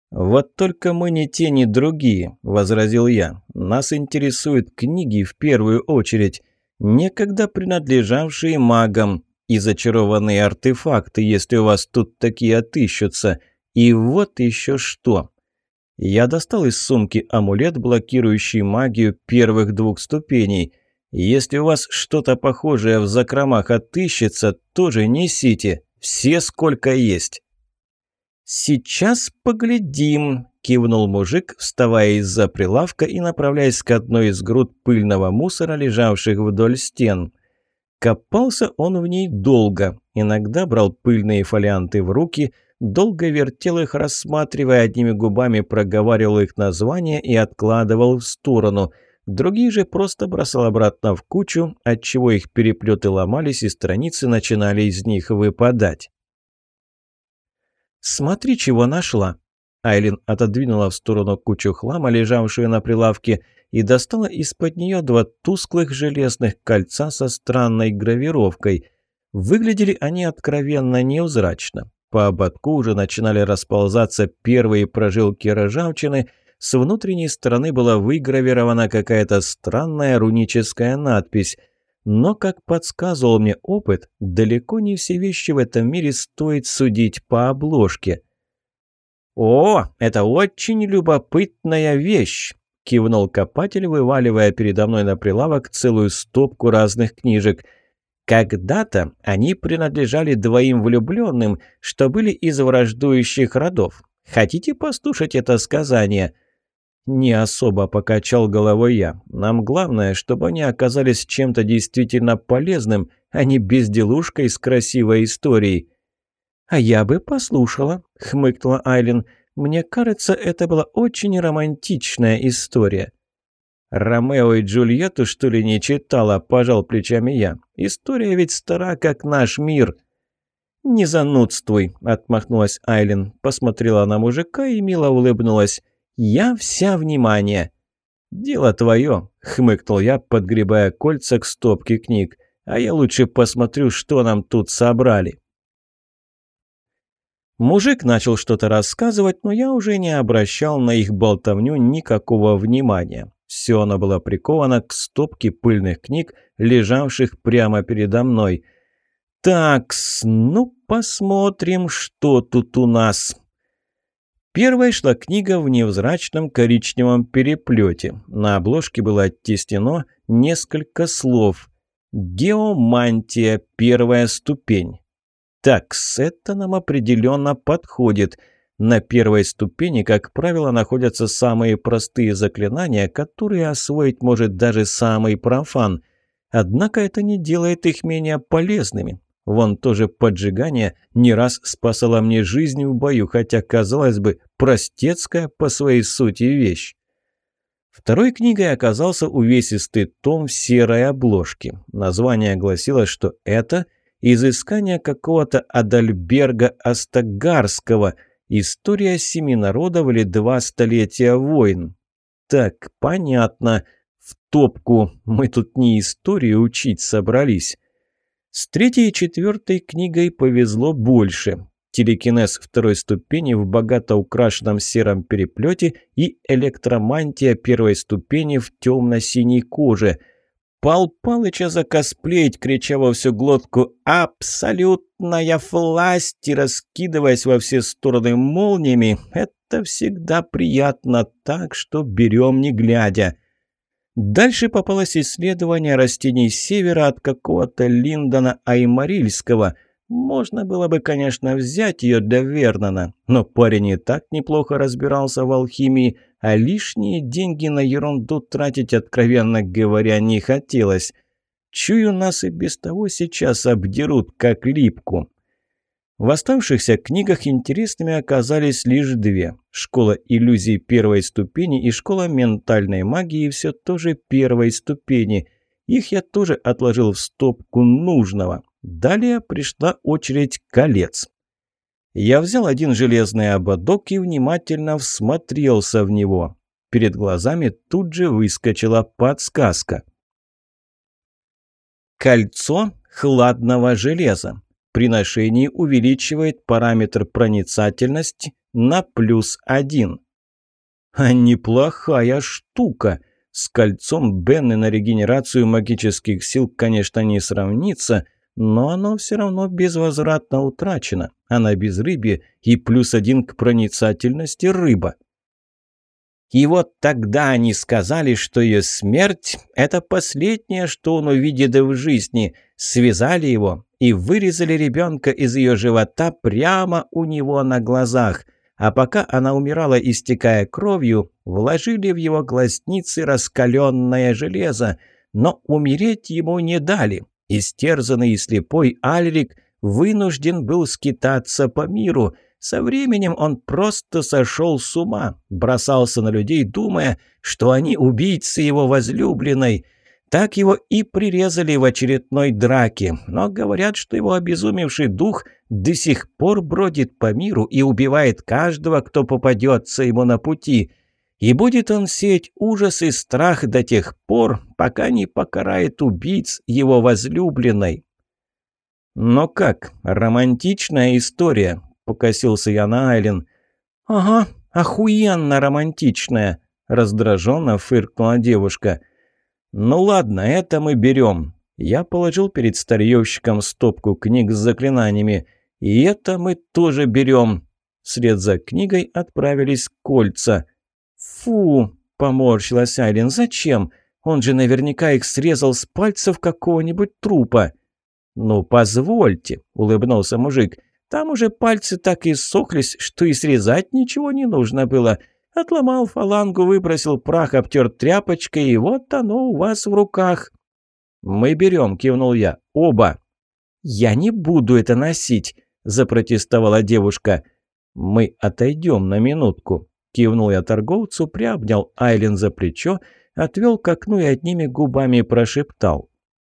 «Вот только мы не те, ни другие», – возразил я. «Нас интересуют книги в первую очередь, некогда принадлежавшие магам, и зачарованные артефакты, если у вас тут такие отыщутся. И вот еще что». Я достал из сумки амулет, блокирующий магию первых двух ступеней. Если у вас что-то похожее в закромах отыщется, тоже несите, все сколько есть. «Сейчас поглядим», – кивнул мужик, вставая из-за прилавка и направляясь к одной из груд пыльного мусора, лежавших вдоль стен. Копался он в ней долго, иногда брал пыльные фолианты в руки, долго вертел их, рассматривая, одними губами проговаривал их название и откладывал в сторону. Другие же просто бросал обратно в кучу, отчего их переплеты ломались и страницы начинали из них выпадать. «Смотри, чего нашла!» Айлин отодвинула в сторону кучу хлама, лежавшую на прилавке, и достала из-под нее два тусклых железных кольца со странной гравировкой. Выглядели они откровенно невзрачно. По ободку уже начинали расползаться первые прожилки ржавчины, с внутренней стороны была выгравирована какая-то странная руническая надпись. Но, как подсказывал мне опыт, далеко не все вещи в этом мире стоит судить по обложке. «О, это очень любопытная вещь!» – кивнул копатель, вываливая передо мной на прилавок целую стопку разных книжек. «Когда-то они принадлежали двоим влюбленным, что были из враждующих родов. Хотите послушать это сказание?» «Не особо», – покачал головой я. «Нам главное, чтобы они оказались чем-то действительно полезным, а не безделушкой с красивой историей». «А я бы послушала», – хмыкнула Айлин. «Мне кажется, это была очень романтичная история». «Ромео и Джульетту, что ли, не читала?» – пожал плечами я. «История ведь стара, как наш мир». «Не занудствуй», – отмахнулась Айлин, посмотрела на мужика и мило улыбнулась. «Я вся внимание». «Дело твое», – хмыкнул я, подгребая кольца к стопке книг. «А я лучше посмотрю, что нам тут собрали». Мужик начал что-то рассказывать, но я уже не обращал на их болтовню никакого внимания. Все оно было приковано к стопке пыльных книг, лежавших прямо передо мной. «Такс, ну посмотрим, что тут у нас». Первой шла книга в невзрачном коричневом переплете. На обложке было оттеснено несколько слов. «Геомантия. Первая ступень». «Такс, это нам определенно подходит». На первой ступени, как правило, находятся самые простые заклинания, которые освоить может даже самый профан. Однако это не делает их менее полезными. Вон тоже поджигание не раз спасало мне жизнь в бою, хотя, казалось бы, простецкая по своей сути вещь. Второй книгой оказался увесистый том в серой обложке. Название гласило, что это изыскание какого-то Адальберга Астагарского, история семи народов или два столетия войн. Так, понятно. В топку. Мы тут не историю учить собрались. С третьей и четвертой книгой повезло больше. Телекинез второй ступени в богато украшенном сером переплете и электромантия первой ступени в темно-синей коже. Пал Палыча закосплеить, крича во всю глотку «Абсолютная власть!» и раскидываясь во все стороны молниями, это всегда приятно, так что берем не глядя. Дальше попалось исследование растений севера от какого-то Линдона Аймарильского. Можно было бы, конечно, взять ее для Вернона, но парень и так неплохо разбирался в алхимии, а лишние деньги на ерунду тратить, откровенно говоря, не хотелось. Чую, нас и без того сейчас обдерут, как липку. В оставшихся книгах интересными оказались лишь две. «Школа иллюзий первой ступени» и «Школа ментальной магии» все тоже первой ступени. Их я тоже отложил в стопку нужного. Далее пришла очередь колец. Я взял один железный ободок и внимательно всмотрелся в него. Перед глазами тут же выскочила подсказка. Кольцо хладного железа. При ношении увеличивает параметр проницательности на плюс один. А неплохая штука. С кольцом Бенны на регенерацию магических сил, конечно, не сравнится, но оно все равно безвозвратно утрачено. Она без рыбья и плюс один к проницательности рыба. И вот тогда они сказали, что ее смерть – это последнее, что он увидит в жизни. Связали его и вырезали ребенка из ее живота прямо у него на глазах. А пока она умирала, истекая кровью, вложили в его глазницы раскаленное железо. Но умереть ему не дали. Истерзанный и слепой Альрик вынужден был скитаться по миру. Со временем он просто сошел с ума, бросался на людей, думая, что они убийцы его возлюбленной. Так его и прирезали в очередной драке, но говорят, что его обезумевший дух до сих пор бродит по миру и убивает каждого, кто попадется ему на пути. И будет он сеять ужас и страх до тех пор, пока не покарает убийц его возлюбленной. «Но как? Романтичная история», — покосился я на Айлен. «Ага, охуенно романтичная», — раздраженно фыркнула девушка. «Ну ладно, это мы берем». Я положил перед старьевщиком стопку книг с заклинаниями. «И это мы тоже берем». Вслед за книгой отправились кольца. «Фу!» — поморщилась Айлен. «Зачем? Он же наверняка их срезал с пальцев какого-нибудь трупа». «Ну, позвольте», — улыбнулся мужик. «Там уже пальцы так и ссохлись, что и срезать ничего не нужно было. Отломал фалангу, выбросил прах, обтер тряпочкой, и вот оно у вас в руках». «Мы берем», — кивнул я. «Оба». «Я не буду это носить», — запротестовала девушка. «Мы отойдем на минутку», — кивнул я торговцу, приобнял Айлен за плечо, отвел к окну и одними губами прошептал.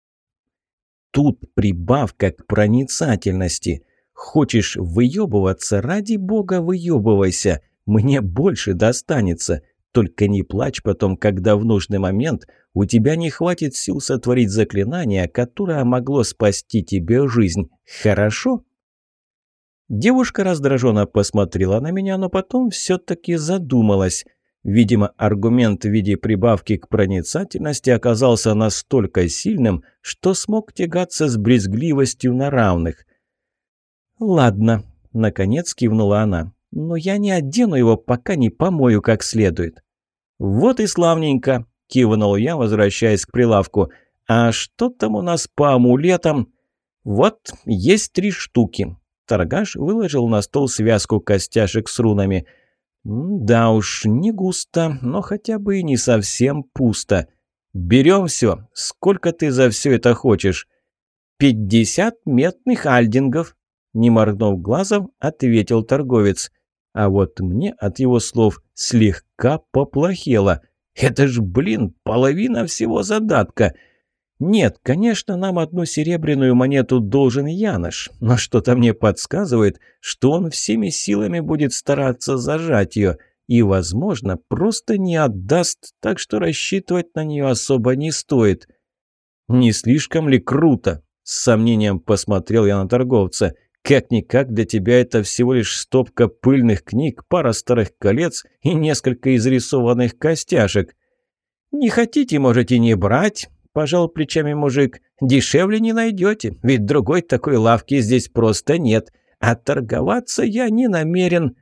«Тут прибавка к проницательности. Хочешь выебываться, ради бога выебывайся. Мне больше достанется. Только не плачь потом, когда в нужный момент у тебя не хватит сил сотворить заклинание, которое могло спасти тебе жизнь. Хорошо?» Девушка раздраженно посмотрела на меня, но потом все-таки задумалась. Видимо, аргумент в виде прибавки к проницательности оказался настолько сильным, что смог тягаться с брезгливостью на равных. «Ладно», — наконец кивнула она, — «но я не одену его, пока не помою как следует». «Вот и славненько», — кивнул я, возвращаясь к прилавку. «А что там у нас по амулетам?» «Вот, есть три штуки». Торгаш выложил на стол связку костяшек с рунами. «Да уж, не густо, но хотя бы и не совсем пусто. Берем все. Сколько ты за все это хочешь?» «Пятьдесят метных альдингов», — не моргнув глазом, ответил торговец. А вот мне от его слов слегка поплохело. «Это ж, блин, половина всего задатка». «Нет, конечно, нам одну серебряную монету должен Янош, но что-то мне подсказывает, что он всеми силами будет стараться зажать ее и, возможно, просто не отдаст, так что рассчитывать на нее особо не стоит». «Не слишком ли круто?» — с сомнением посмотрел я на торговца. «Как-никак для тебя это всего лишь стопка пыльных книг, пара старых колец и несколько изрисованных костяшек». «Не хотите, можете не брать». — пожал плечами мужик. «Дешевле не найдете, ведь другой такой лавки здесь просто нет, а торговаться я не намерен».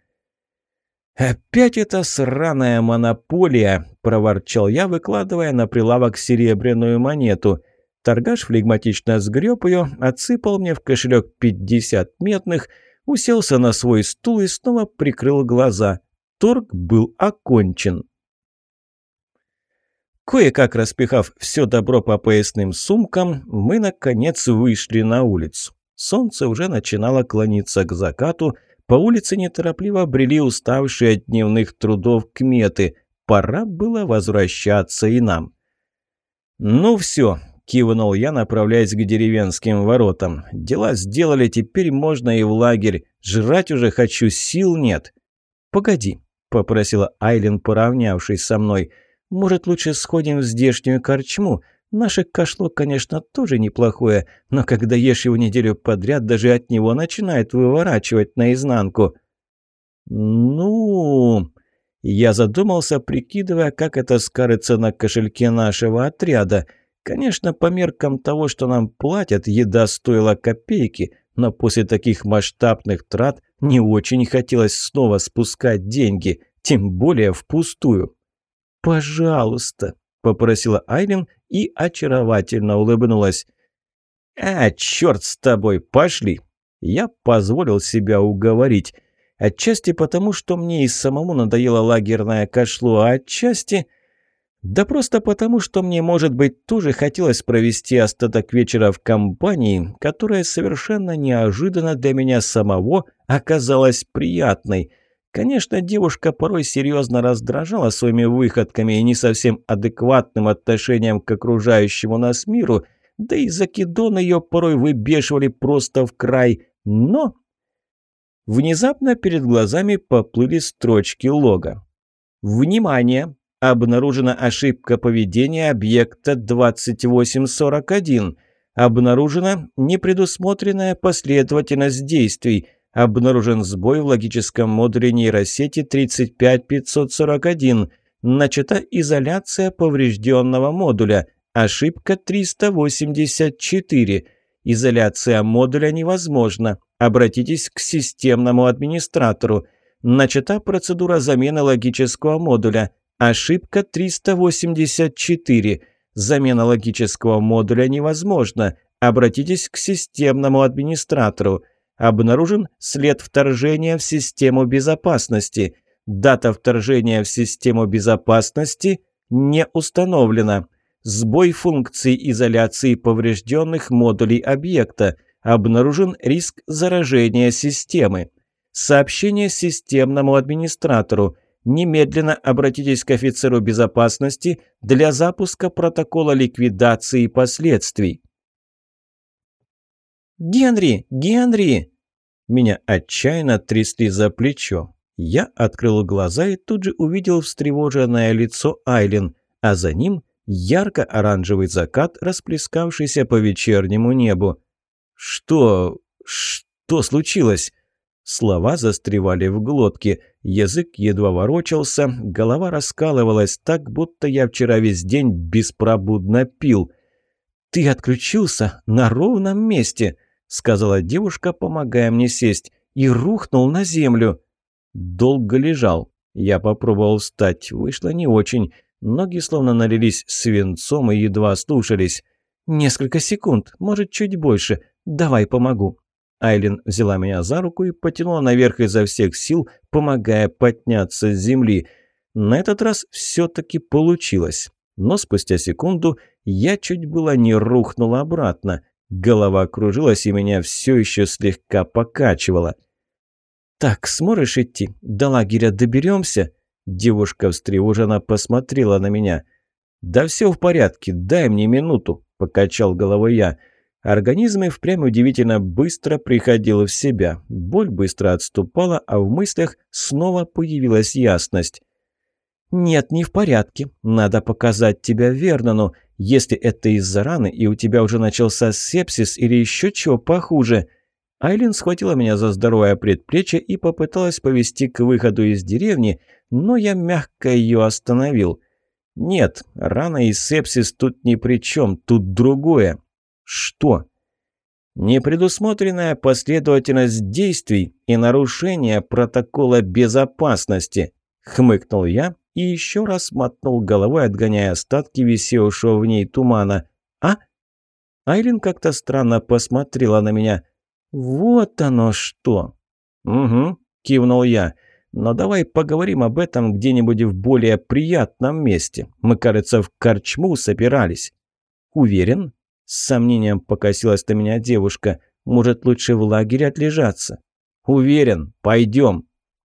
«Опять эта сраная монополия!» — проворчал я, выкладывая на прилавок серебряную монету. Торгаш флегматично сгреб ее, отсыпал мне в кошелек пятьдесят медных, уселся на свой стул и снова прикрыл глаза. Торг был окончен. Кое-как распихав все добро по поясным сумкам, мы, наконец, вышли на улицу. Солнце уже начинало клониться к закату, по улице неторопливо брели уставшие от дневных трудов кметы. Пора было возвращаться и нам. «Ну все», — кивнул я, направляясь к деревенским воротам. «Дела сделали, теперь можно и в лагерь. Жрать уже хочу, сил нет». «Погоди», — попросила Айлен, поравнявшись со мной. «Может, лучше сходим в здешнюю корчму? Наше кашло, конечно, тоже неплохое, но когда ешь его неделю подряд, даже от него начинает выворачивать наизнанку». «Ну...» Я задумался, прикидывая, как это скажется на кошельке нашего отряда. Конечно, по меркам того, что нам платят, еда стоила копейки, но после таких масштабных трат не очень хотелось снова спускать деньги, тем более впустую. «Пожалуйста», — попросила Айлин и очаровательно улыбнулась. «А, черт с тобой, пошли!» Я позволил себя уговорить. Отчасти потому, что мне и самому надоела лагерная кашло, а отчасти... Да просто потому, что мне, может быть, тоже хотелось провести остаток вечера в компании, которая совершенно неожиданно для меня самого оказалась приятной. Конечно, девушка порой серьезно раздражала своими выходками и не совсем адекватным отношением к окружающему нас миру, да и закидоны ее порой выбешивали просто в край, но... Внезапно перед глазами поплыли строчки лога. «Внимание! Обнаружена ошибка поведения объекта двадцать восемь сорок один. Обнаружена непредусмотренная последовательность действий. Обнаружен сбой в логическом модуле нейросети тридцать пять пятьсот сорок один. Начата изоляция поврежденного модуля. Ошибка триста восемьдесят четыре. Изоляция модуля невозможна. Обратитесь к системному администратору. Начата процедура замены логического модуля. Ошибка триста восемьдесят четыре. Замена логического модуля невозможна. Обратитесь к системному администратору. Обнаружен след вторжения в систему безопасности. Дата вторжения в систему безопасности не установлена. Сбой функции изоляции поврежденных модулей объекта. Обнаружен риск заражения системы. Сообщение системному администратору. Немедленно обратитесь к офицеру безопасности для запуска протокола ликвидации последствий. «Генри! Генри!» Меня отчаянно трясли за плечо. Я открыл глаза и тут же увидел встревоженное лицо Айлин, а за ним ярко-оранжевый закат, расплескавшийся по вечернему небу. «Что... что случилось?» Слова застревали в глотке, язык едва ворочался, голова раскалывалась так, будто я вчера весь день беспробудно пил. «Ты отключился на ровном месте», — сказала девушка, помогая мне сесть, и рухнул на землю. Долго лежал. Я попробовал встать, вышло не очень. Ноги словно налились свинцом и едва слушались. «Несколько секунд, может, чуть больше. Давай помогу». Айлин взяла меня за руку и потянула наверх изо всех сил, помогая подняться с земли. На этот раз все-таки получилось. Но спустя секунду я чуть было не рухнул обратно. Голова кружилась и меня все еще слегка покачивало. «Так, сможешь идти? До лагеря доберемся?» Девушка встревоженно посмотрела на меня. «Да все в порядке, дай мне минуту», – покачал головой я. Организм и впрямь удивительно быстро приходил в себя. Боль быстро отступала, а в мыслях снова появилась ясность. «Нет, не в порядке. Надо показать тебя Вернону. Если это из-за раны, и у тебя уже начался сепсис или еще чего похуже». Айлин схватила меня за здоровое предплечье и попыталась повести к выходу из деревни, но я мягко ее остановил. «Нет, рана и сепсис тут ни при чем, тут другое». «Что?» «Непредусмотренная последовательность действий и нарушение протокола безопасности», — хмыкнул я и еще раз мотнул головой, отгоняя остатки висевшего в ней тумана. «А?» Айлин как-то странно посмотрела на меня. «Вот оно что!» «Угу», — кивнул я. «Но давай поговорим об этом где-нибудь в более приятном месте. Мы, кажется, в корчму собирались». «Уверен?» — с сомнением покосилась на меня девушка. «Может, лучше в лагере отлежаться?» «Уверен. Пойдем».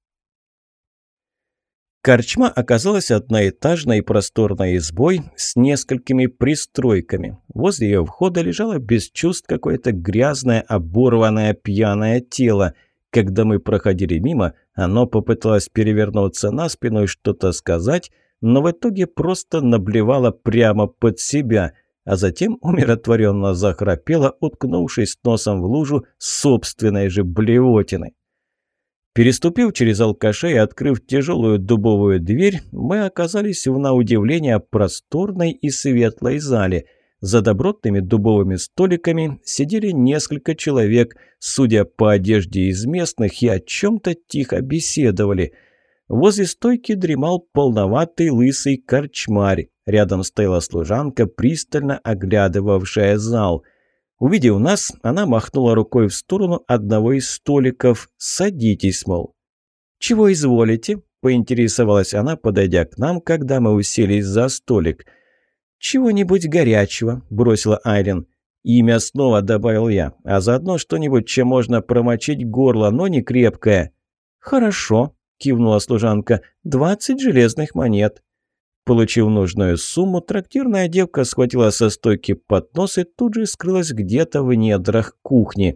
Корчма оказалась одноэтажной и просторной избой с несколькими пристройками. Возле ее входа лежало без чувств какое-то грязное, оборванное, пьяное тело. Когда мы проходили мимо, оно попыталось перевернуться на спину и что-то сказать, но в итоге просто наблевало прямо под себя, а затем умиротворенно захрапело, уткнувшись носом в лужу собственной же блевотины. Переступив через алкаша и открыв тяжелую дубовую дверь, мы оказались в, на удивление, просторной и светлой зале. За добротными дубовыми столиками сидели несколько человек, судя по одежде из местных, и о чем-то тихо беседовали. Возле стойки дремал полноватый лысый корчмарь. Рядом стояла служанка, пристально оглядывавшая зал. Увидев нас, она махнула рукой в сторону одного из столиков. «Садитесь, мол». «Чего изволите?» – поинтересовалась она, подойдя к нам, когда мы уселись за столик. «Чего-нибудь горячего», – бросила Айлин. «И мясного», – добавил я, – «а заодно что-нибудь, чем можно промочить горло, но не крепкое». «Хорошо», – кивнула служанка, – «двадцать железных монет». Получив нужную сумму, трактирная девка схватила со стойки поднос и тут же скрылась где-то в недрах кухни.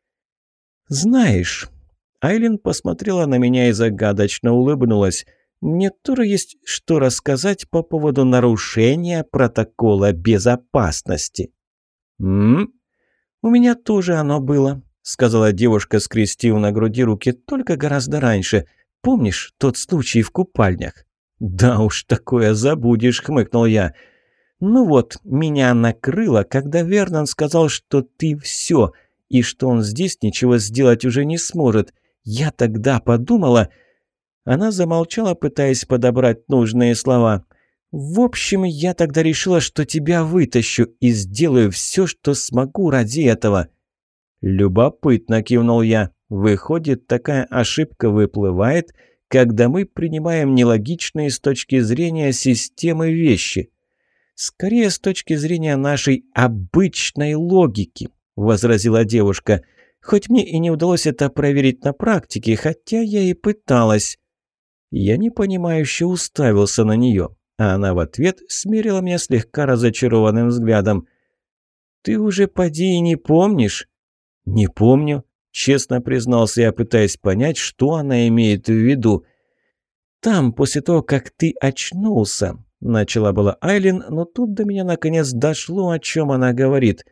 «Знаешь...» Айлин посмотрела на меня и загадочно улыбнулась. «Мне тоже есть что рассказать по поводу нарушения протокола безопасности». «М? У меня тоже оно было», — сказала девушка, скрестив на груди руки, — «только гораздо раньше. Помнишь тот случай в купальнях?» «Да уж, такое забудешь», — хмыкнул я. «Ну вот, меня накрыло, когда Вернон сказал, что ты все, и что он здесь ничего сделать уже не сможет. Я тогда подумала...» Она замолчала, пытаясь подобрать нужные слова. «В общем, я тогда решила, что тебя вытащу и сделаю все, что смогу ради этого». «Любопытно», — кивнул я. «Выходит, такая ошибка выплывает, когда мы принимаем нелогичные с точки зрения системы вещи. Скорее, с точки зрения нашей обычной логики», — возразила девушка. «Хоть мне и не удалось это проверить на практике, хотя я и пыталась». Я непонимающе уставился на нее, а она в ответ смерила меня слегка разочарованным взглядом. «Ты уже поди и не помнишь?» «Не помню», — честно признался я, пытаясь понять, что она имеет в виду. «Там, после того, как ты очнулся», — начала была Айлин, но тут до меня наконец дошло, о чем она говорит.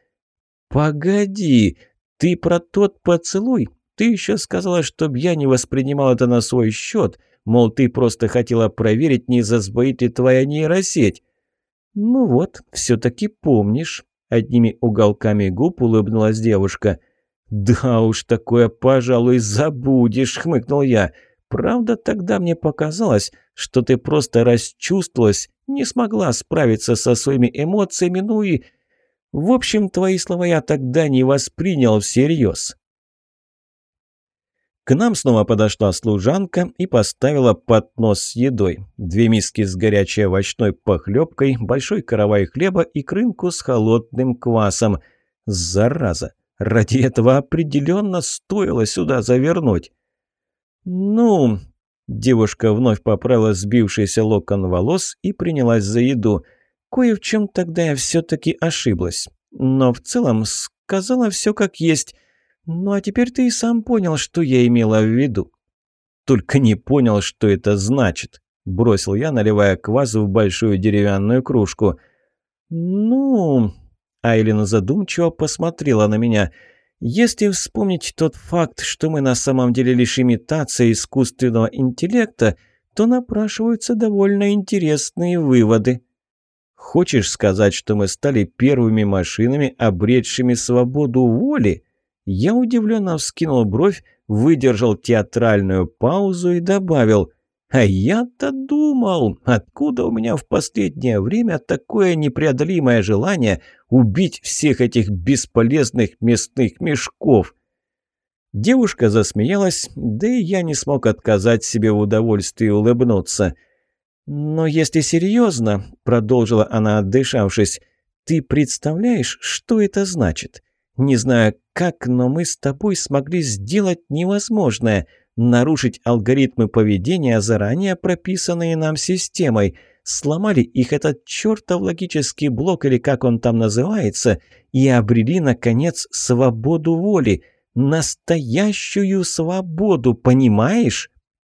«Погоди, ты про тот поцелуй? Ты еще сказала, чтоб я не воспринимал это на свой счет, мол, ты просто хотела проверить, не засбоит ли твоя нейросеть». «Ну вот, все-таки помнишь», — одними уголками губ улыбнулась девушка. «Да уж, такое, пожалуй, забудешь», — хмыкнул я. «Правда, тогда мне показалось, что ты просто расчувствовалась, не смогла справиться со своими эмоциями, ну и... В общем, твои слова я тогда не воспринял всерьез». К нам снова подошла служанка и поставила поднос с едой. Две миски с горячей овощной похлебкой, большой каравай хлеба и крынку с холодным квасом. Зараза! Ради этого определенно стоило сюда завернуть. «Ну...» – девушка вновь поправила сбившийся локон волос и принялась за еду. «Кое в чем тогда я все-таки ошиблась. Но в целом сказала все как есть. Ну а теперь ты и сам понял, что я имела в виду». «Только не понял, что это значит», – бросил я, наливая квас в большую деревянную кружку. «Ну...» – Айлин задумчиво посмотрела на меня. «Если вспомнить тот факт, что мы на самом деле лишь имитация искусственного интеллекта, то напрашиваются довольно интересные выводы». «Хочешь сказать, что мы стали первыми машинами, обретшими свободу воли?» Я удивленно вскинул бровь, выдержал театральную паузу и добавил: «А я-то думал, откуда у меня в последнее время такое непреодолимое желание убить всех этих бесполезных мясных мешков?» Девушка засмеялась, да и я не смог отказать себе в удовольствии улыбнуться. «Но если серьезно, — продолжила она, отдышавшись, — ты представляешь, что это значит? Не знаю как, но мы с тобой смогли сделать невозможное — нарушить алгоритмы поведения, заранее прописанные нам системой. Сломали их этот чертов логический блок, или как он там называется, и обрели, наконец, свободу воли. Настоящую свободу, понимаешь?»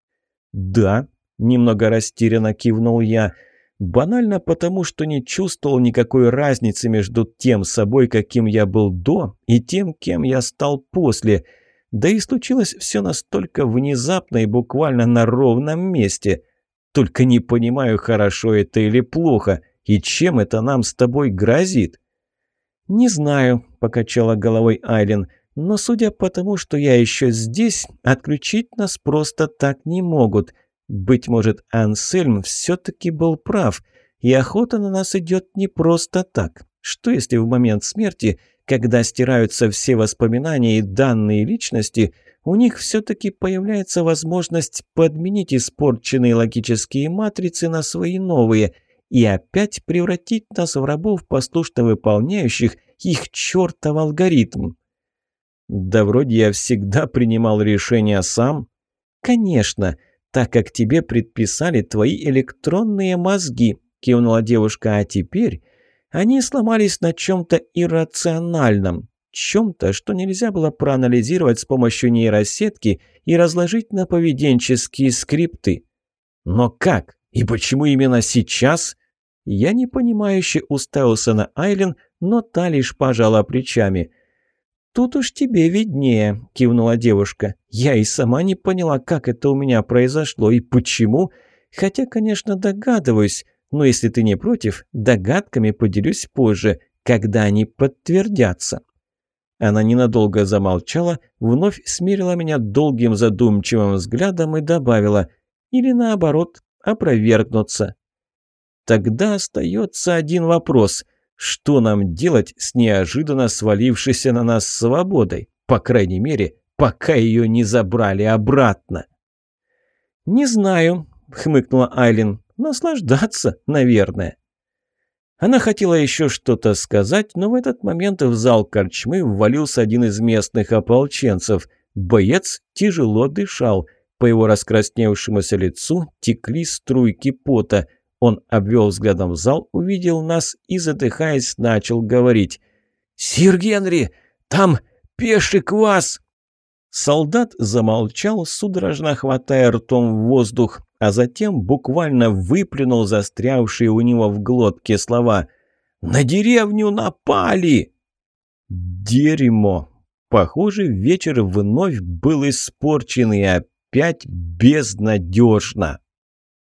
«Да», — немного растерянно кивнул я, — банально потому, что не чувствовал никакой разницы между тем собой, каким я был до, и тем, кем я стал после. Да и случилось все настолько внезапно и буквально на ровном месте. Только не понимаю, хорошо это или плохо, и чем это нам с тобой грозит». «Не знаю», – покачала головой Айлин, – «но судя по тому, что я еще здесь, отключить нас просто так не могут. Быть может, Ансельм все-таки был прав, и охота на нас идет не просто так. Что если в момент смерти, когда стираются все воспоминания и данные личности, у них все-таки появляется возможность подменить испорченные логические матрицы на свои новые и опять превратить нас в рабов, послушно выполняющих их чертов алгоритм?» «Да вроде я всегда принимал решения сам». «Конечно, так как тебе предписали твои электронные мозги», – кивнула девушка, – «а теперь они сломались на чем-то иррациональном, чем-то, что нельзя было проанализировать с помощью нейросетки и разложить на поведенческие скрипты». «Но как? И почему именно сейчас?» Я непонимающе уставился на Айлин, но та лишь пожала плечами. «Тут уж тебе виднее», – кивнула девушка. «Я и сама не поняла, как это у меня произошло и почему. Хотя, конечно, догадываюсь, но если ты не против, догадками поделюсь позже, когда они подтвердятся». Она ненадолго замолчала, вновь смерила меня долгим задумчивым взглядом и добавила: «Или наоборот, опровергнуться». «Тогда остается один вопрос. Что нам делать с неожиданно свалившейся на нас свободой? По крайней мере, пока ее не забрали обратно». «Не знаю», — хмыкнула Айлин. «Наслаждаться, наверное». Она хотела еще что-то сказать, но в этот момент в зал корчмы ввалился один из местных ополченцев. Боец тяжело дышал. По его раскрасневшемуся лицу текли струйки пота. Он обвел взглядом зал, увидел нас и, задыхаясь, начал говорить: «Сир Генри, там пеший вас!» Солдат замолчал, судорожно хватая ртом в воздух, а затем буквально выплюнул застрявшие у него в глотке слова: «На деревню напали!» Дерьмо! Похоже, вечер вновь был испорчен и опять безнадежно.